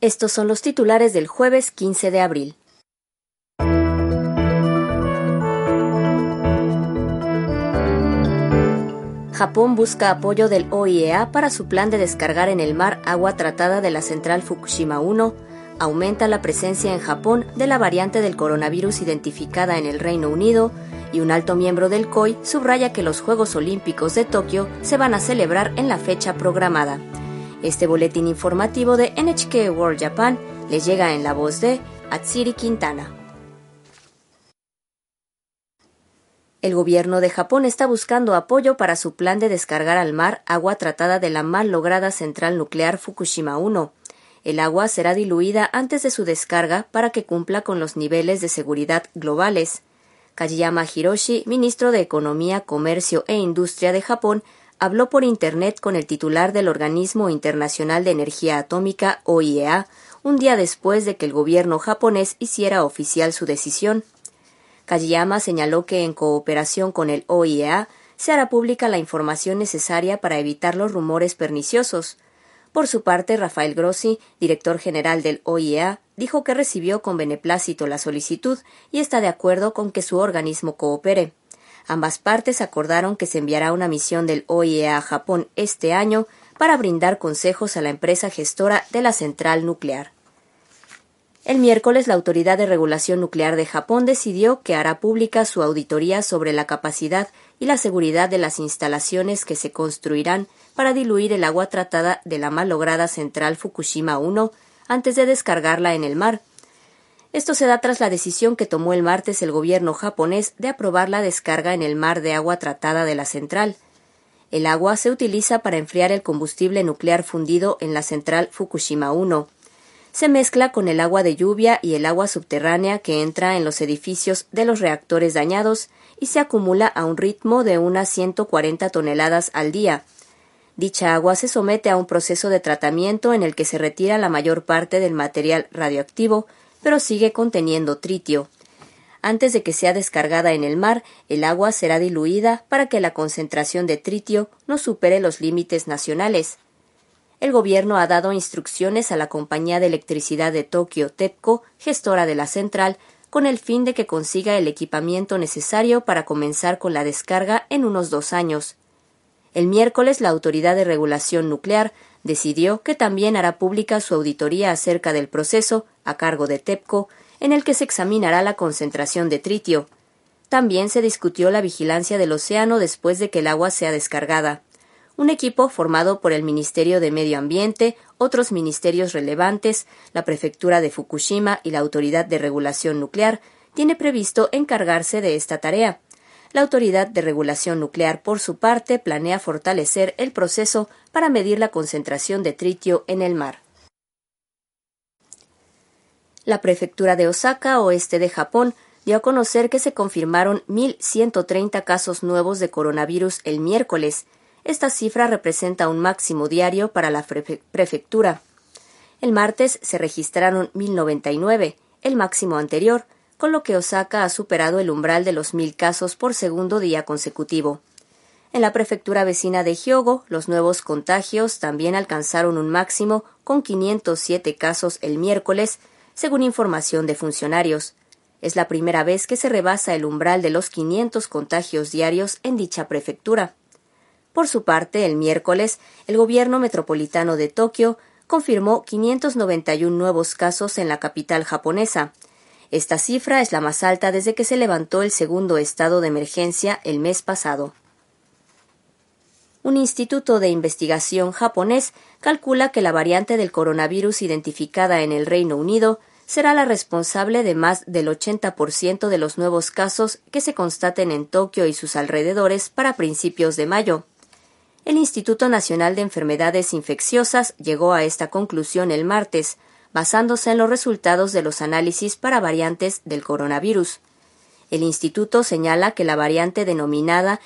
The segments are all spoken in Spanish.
Estos son los titulares del jueves 15 de abril. Japón busca apoyo del OIEA para su plan de descargar en el mar agua tratada de la central Fukushima 1. Aumenta la presencia en Japón de la variante del coronavirus identificada en el Reino Unido, y un alto miembro del COI subraya que los Juegos Olímpicos de Tokio se van a celebrar en la fecha programada. Este boletín informativo de NHK World Japan les llega en la voz de Atsiri Quintana. El gobierno de Japón está buscando apoyo para su plan de descargar al mar agua tratada de la mal lograda central nuclear Fukushima 1. El agua será diluida antes de su descarga para que cumpla con los niveles de seguridad globales. Kajiyama Hiroshi, ministro de Economía, Comercio e Industria de Japón, habló por Internet con el titular del Organismo Internacional de Energía Atómica, OIEA, un día después de que el gobierno japonés hiciera oficial su decisión. Kajiyama señaló que en cooperación con el OIEA se hará pública la información necesaria para evitar los rumores perniciosos. Por su parte, Rafael Grossi, director general del OIEA, dijo que recibió con beneplácito la solicitud y está de acuerdo con que su organismo coopere. Ambas partes acordaron que se enviará una misión del OIEA a Japón este año para brindar consejos a la empresa gestora de la central nuclear. El miércoles, la Autoridad de Regulación Nuclear de Japón decidió que hará pública su auditoría sobre la capacidad y la seguridad de las instalaciones que se construirán para diluir el agua tratada de la mal lograda central Fukushima 1 antes de descargarla en el mar. Esto se da tras la decisión que tomó el martes el gobierno japonés de aprobar la descarga en el mar de agua tratada de la central. El agua se utiliza para enfriar el combustible nuclear fundido en la central Fukushima 1. Se mezcla con el agua de lluvia y el agua subterránea que entra en los edificios de los reactores dañados y se acumula a un ritmo de unas 140 toneladas al día. Dicha agua se somete a un proceso de tratamiento en el que se retira la mayor parte del material radioactivo, pero sigue conteniendo tritio. Antes de que sea descargada en el mar, el agua será diluida para que la concentración de tritio no supere los límites nacionales. El gobierno ha dado instrucciones a la compañía de electricidad de Tokio, TEPCO, gestora de la central, con el fin de que consiga el equipamiento necesario para comenzar con la descarga en unos 2 años. El miércoles, la Autoridad de Regulación Nuclear decidió que también hará pública su auditoría acerca del proceso, a cargo de TEPCO, en el que se examinará la concentración de tritio. También se discutió la vigilancia del océano después de que el agua sea descargada. Un equipo formado por el Ministerio de Medio Ambiente, otros ministerios relevantes, la Prefectura de Fukushima y la Autoridad de Regulación Nuclear tiene previsto encargarse de esta tarea. La Autoridad de Regulación Nuclear, por su parte, planea fortalecer el proceso para medir la concentración de tritio en el mar. La Prefectura de Osaka, oeste de Japón, dio a conocer que se confirmaron 1.130 casos nuevos de coronavirus el miércoles. Esta cifra representa un máximo diario para la prefectura. El martes se registraron 1.099, el máximo anterior, con lo que Osaka ha superado el umbral de los 1.000 casos por segundo día consecutivo. En la prefectura vecina de Hyogo, los nuevos contagios también alcanzaron un máximo con 507 casos el miércoles, según información de funcionarios. Es la primera vez que se rebasa el umbral de los 500 contagios diarios en dicha prefectura. Por su parte, el miércoles, el gobierno metropolitano de Tokio confirmó 591 nuevos casos en la capital japonesa. Esta cifra es la más alta desde que se levantó el segundo estado de emergencia el mes pasado. Un instituto de investigación japonés calcula que la variante del coronavirus identificada en el Reino Unido será la responsable de más del 80% de los nuevos casos que se constaten en Tokio y sus alrededores para principios de mayo. El Instituto Nacional de Enfermedades Infecciosas llegó a esta conclusión el martes, basándose en los resultados de los análisis para variantes del coronavirus. El instituto señala que la variante denominada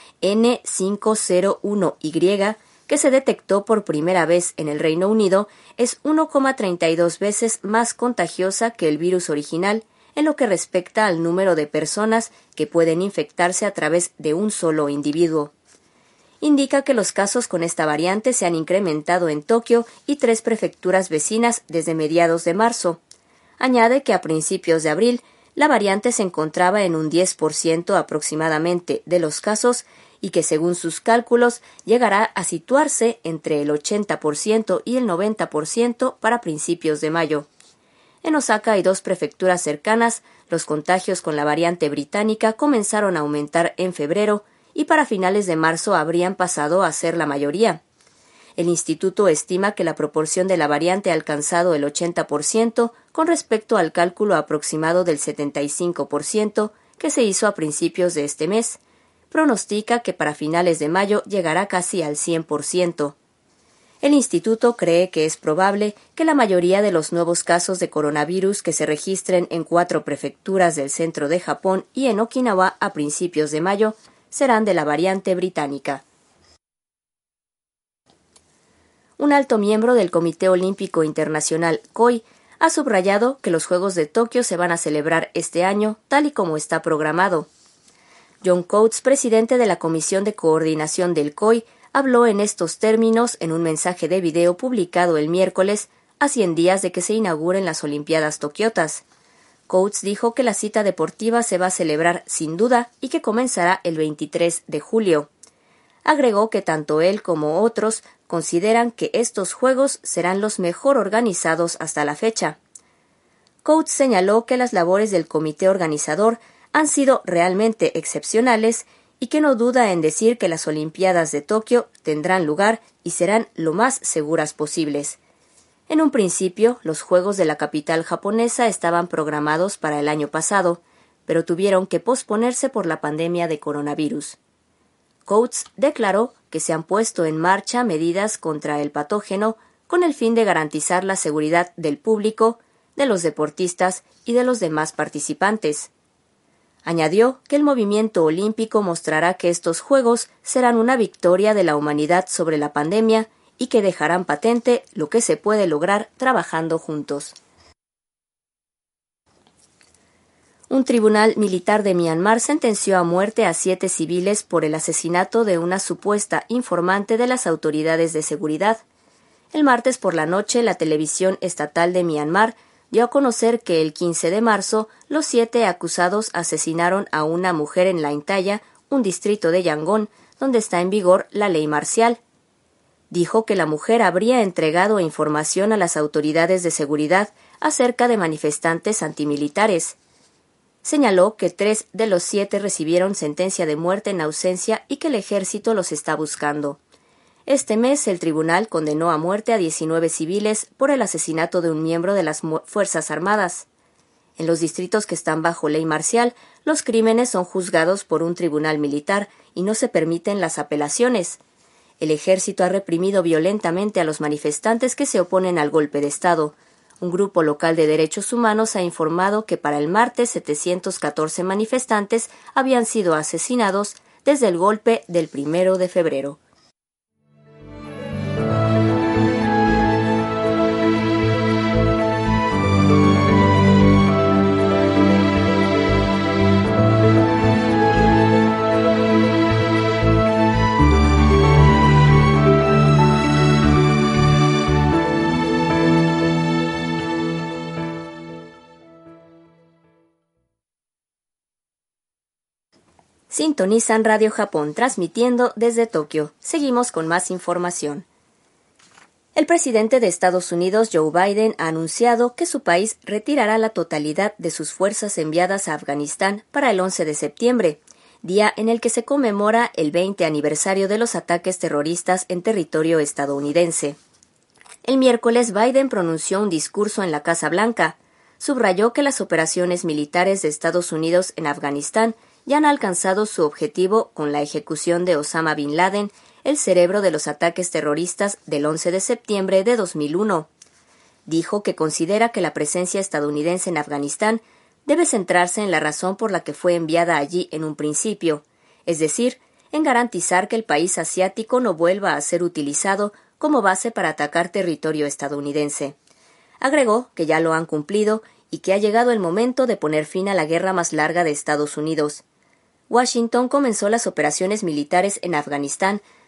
N501Y, que se detectó por primera vez en el Reino Unido, es 1,32 veces más contagiosa que el virus original en lo que respecta al número de personas que pueden infectarse a través de un solo individuo. indica que los casos con esta variante se han incrementado en Tokio y 3 prefecturas vecinas desde mediados de marzo. Añade que a principios de abril, la variante se encontraba en un 10% aproximadamente de los casos y que según sus cálculos llegará a situarse entre el 80% y el 90% para principios de mayo. En Osaka y 2 prefecturas cercanas, los contagios con la variante británica comenzaron a aumentar en febrero y para finales de marzo habrían pasado a ser la mayoría. El instituto estima que la proporción de la variante ha alcanzado el 80% con respecto al cálculo aproximado del 75% que se hizo a principios de este mes. Pronostica que para finales de mayo llegará casi al 100%. El instituto cree que es probable que la mayoría de los nuevos casos de coronavirus que se registren en 4 prefecturas del centro de Japón y en Okinawa a principios de mayo serán de la variante británica. Un alto miembro del Comité Olímpico Internacional, COI, ha subrayado que los Juegos de Tokio se van a celebrar este año tal y como está programado. John Coates, presidente de la Comisión de Coordinación del COI, habló en estos términos en un mensaje de video publicado el miércoles, a 100 días de que se inauguren las Olimpiadas Tokiotas. Coates dijo que la cita deportiva se va a celebrar sin duda y que comenzará el 23 de julio. Agregó que tanto él como otros consideran que estos Juegos serán los mejor organizados hasta la fecha. Coates señaló que las labores del comité organizador han sido realmente excepcionales y que no duda en decir que las Olimpiadas de Tokio tendrán lugar y serán lo más seguras posibles. En un principio, los Juegos de la capital japonesa estaban programados para el año pasado, pero tuvieron que posponerse por la pandemia de coronavirus. Coates declaró que se han puesto en marcha medidas contra el patógeno con el fin de garantizar la seguridad del público, de los deportistas y de los demás participantes. Añadió que el movimiento olímpico mostrará que estos Juegos serán una victoria de la humanidad sobre la pandemia y que dejarán patente lo que se puede lograr trabajando juntos. Un tribunal militar de Myanmar sentenció a muerte a 7 civiles por el asesinato de una supuesta informante de las autoridades de seguridad. El martes por la noche, la televisión estatal de Myanmar dio a conocer que el 15 de marzo los 7 acusados asesinaron a una mujer en Laintaya, un distrito de Yangon, donde está en vigor la ley marcial. Dijo que la mujer habría entregado información a las autoridades de seguridad acerca de manifestantes antimilitares. Señaló que 3 de los 7 recibieron sentencia de muerte en ausencia y que el ejército los está buscando. Este mes, el tribunal condenó a muerte a 19 civiles por el asesinato de un miembro de las Fuerzas Armadas. En los distritos que están bajo ley marcial, los crímenes son juzgados por un tribunal militar y no se permiten las apelaciones. El ejército ha reprimido violentamente a los manifestantes que se oponen al golpe de Estado. Un grupo local de derechos humanos ha informado que para el martes 714 manifestantes habían sido asesinados desde el golpe del 1 de febrero. Sintonizan Radio Japón, transmitiendo desde Tokio. Seguimos con más información. El presidente de Estados Unidos, Joe Biden, ha anunciado que su país retirará la totalidad de sus fuerzas enviadas a Afganistán para el 11 de septiembre, día en el que se conmemora el 20 aniversario de los ataques terroristas en territorio estadounidense. El miércoles, Biden pronunció un discurso en la Casa Blanca. Subrayó que las operaciones militares de Estados Unidos en Afganistán ya han alcanzado su objetivo con la ejecución de Osama Bin Laden, el cerebro de los ataques terroristas del 11 de septiembre de 2001. Dijo que considera que la presencia estadounidense en Afganistán debe centrarse en la razón por la que fue enviada allí en un principio, es decir, en garantizar que el país asiático no vuelva a ser utilizado como base para atacar territorio estadounidense. Agregó que ya lo han cumplido y que ha llegado el momento de poner fin a la guerra más larga de Estados Unidos. Washington comenzó las operaciones militares en Afganistán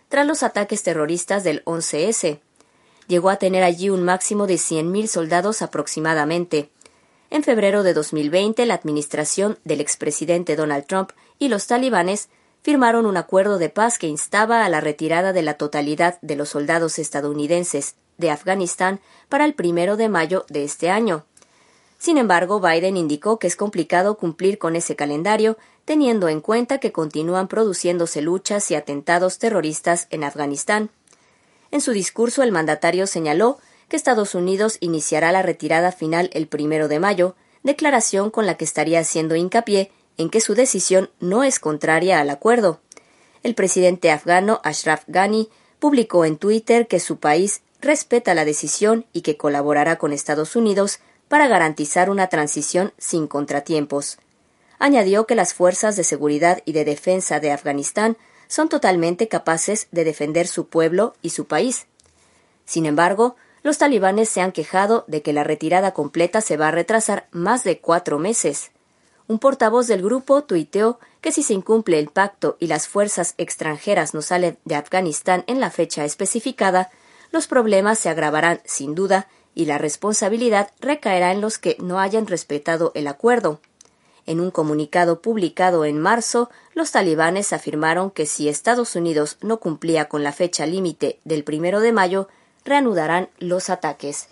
tras los ataques terroristas del 11S. Llegó a tener allí un máximo de 100.000 soldados aproximadamente. En febrero de 2020, la administración del expresidente Donald Trump y los talibanes firmaron un acuerdo de paz que instaba a la retirada de la totalidad de los soldados estadounidenses de Afganistán para el 1 de mayo de este año. Sin embargo, Biden indicó que es complicado cumplir con ese calendario, teniendo en cuenta que continúan produciéndose luchas y atentados terroristas en Afganistán. En su discurso, el mandatario señaló que Estados Unidos iniciará la retirada final el 1 de mayo, declaración con la que estaría haciendo hincapié en que su decisión no es contraria al acuerdo. El presidente afgano Ashraf Ghani publicó en Twitter que su país respeta la decisión y que colaborará con Estados Unidos para garantizar una transición sin contratiempos. Añadió que las fuerzas de seguridad y de defensa de Afganistán son totalmente capaces de defender su pueblo y su país. Sin embargo, los talibanes se han quejado de que la retirada completa se va a retrasar más de 4 meses. Un portavoz del grupo tuiteó que si se incumple el pacto y las fuerzas extranjeras no salen de Afganistán en la fecha especificada, los problemas se agravarán sin duda y la responsabilidad recaerá en los que no hayan respetado el acuerdo. En un comunicado publicado en marzo, los talibanes afirmaron que si Estados Unidos no cumplía con la fecha límite del 1 de mayo, reanudarán los ataques.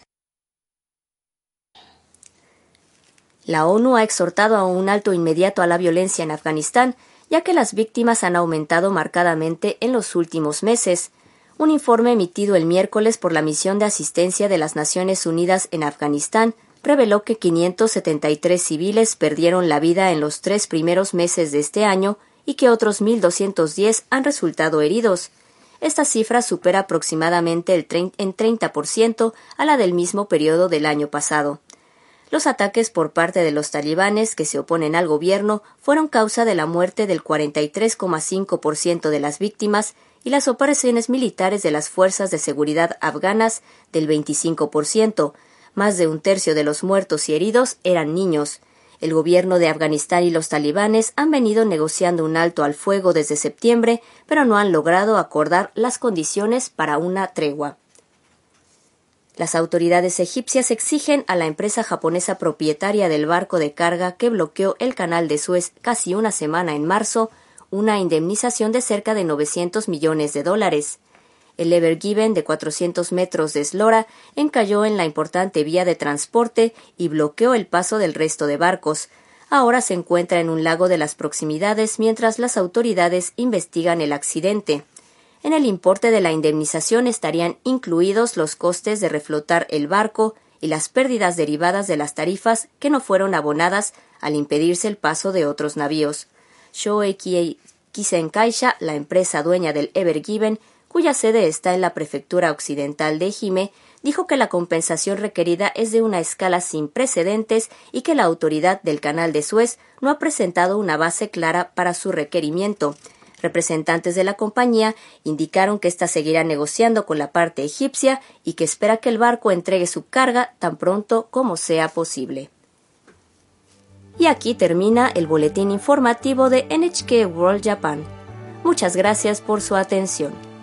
La ONU ha exhortado a un alto inmediato a la violencia en Afganistán, ya que las víctimas han aumentado marcadamente en los últimos meses. Un informe emitido el miércoles por la Misión de Asistencia de las Naciones Unidas en Afganistán reveló que 573 civiles perdieron la vida en los 3 primeros meses de este año y que otros 1.210 han resultado heridos. Esta cifra supera aproximadamente en 30% a la del mismo periodo del año pasado. Los ataques por parte de los talibanes que se oponen al gobierno fueron causa de la muerte del 43,5% de las víctimas y las operaciones militares de las fuerzas de seguridad afganas del 25%. Más de un tercio de los muertos y heridos eran niños. El gobierno de Afganistán y los talibanes han venido negociando un alto al fuego desde septiembre, pero no han logrado acordar las condiciones para una tregua. Las autoridades egipcias exigen a la empresa japonesa propietaria del barco de carga que bloqueó el canal de Suez casi una semana en marzo una indemnización de cerca de $900 millones. El Ever Given, de 400 metros de eslora, encalló en la importante vía de transporte y bloqueó el paso del resto de barcos. Ahora se encuentra en un lago de las proximidades mientras las autoridades investigan el accidente. En el importe de la indemnización estarían incluidos los costes de reflotar el barco y las pérdidas derivadas de las tarifas que no fueron abonadas al impedirse el paso de otros navíos. Shoei Kisen-Kaisha, la empresa dueña del Ever Given, cuya sede está en la prefectura occidental de Ehime, dijo que la compensación requerida es de una escala sin precedentes y que la autoridad del Canal de Suez no ha presentado una base clara para su requerimiento. Representantes de la compañía indicaron que ésta seguirá negociando con la parte egipcia y que espera que el barco entregue su carga tan pronto como sea posible. Y aquí termina el boletín informativo de NHK World Japan. Muchas gracias por su atención.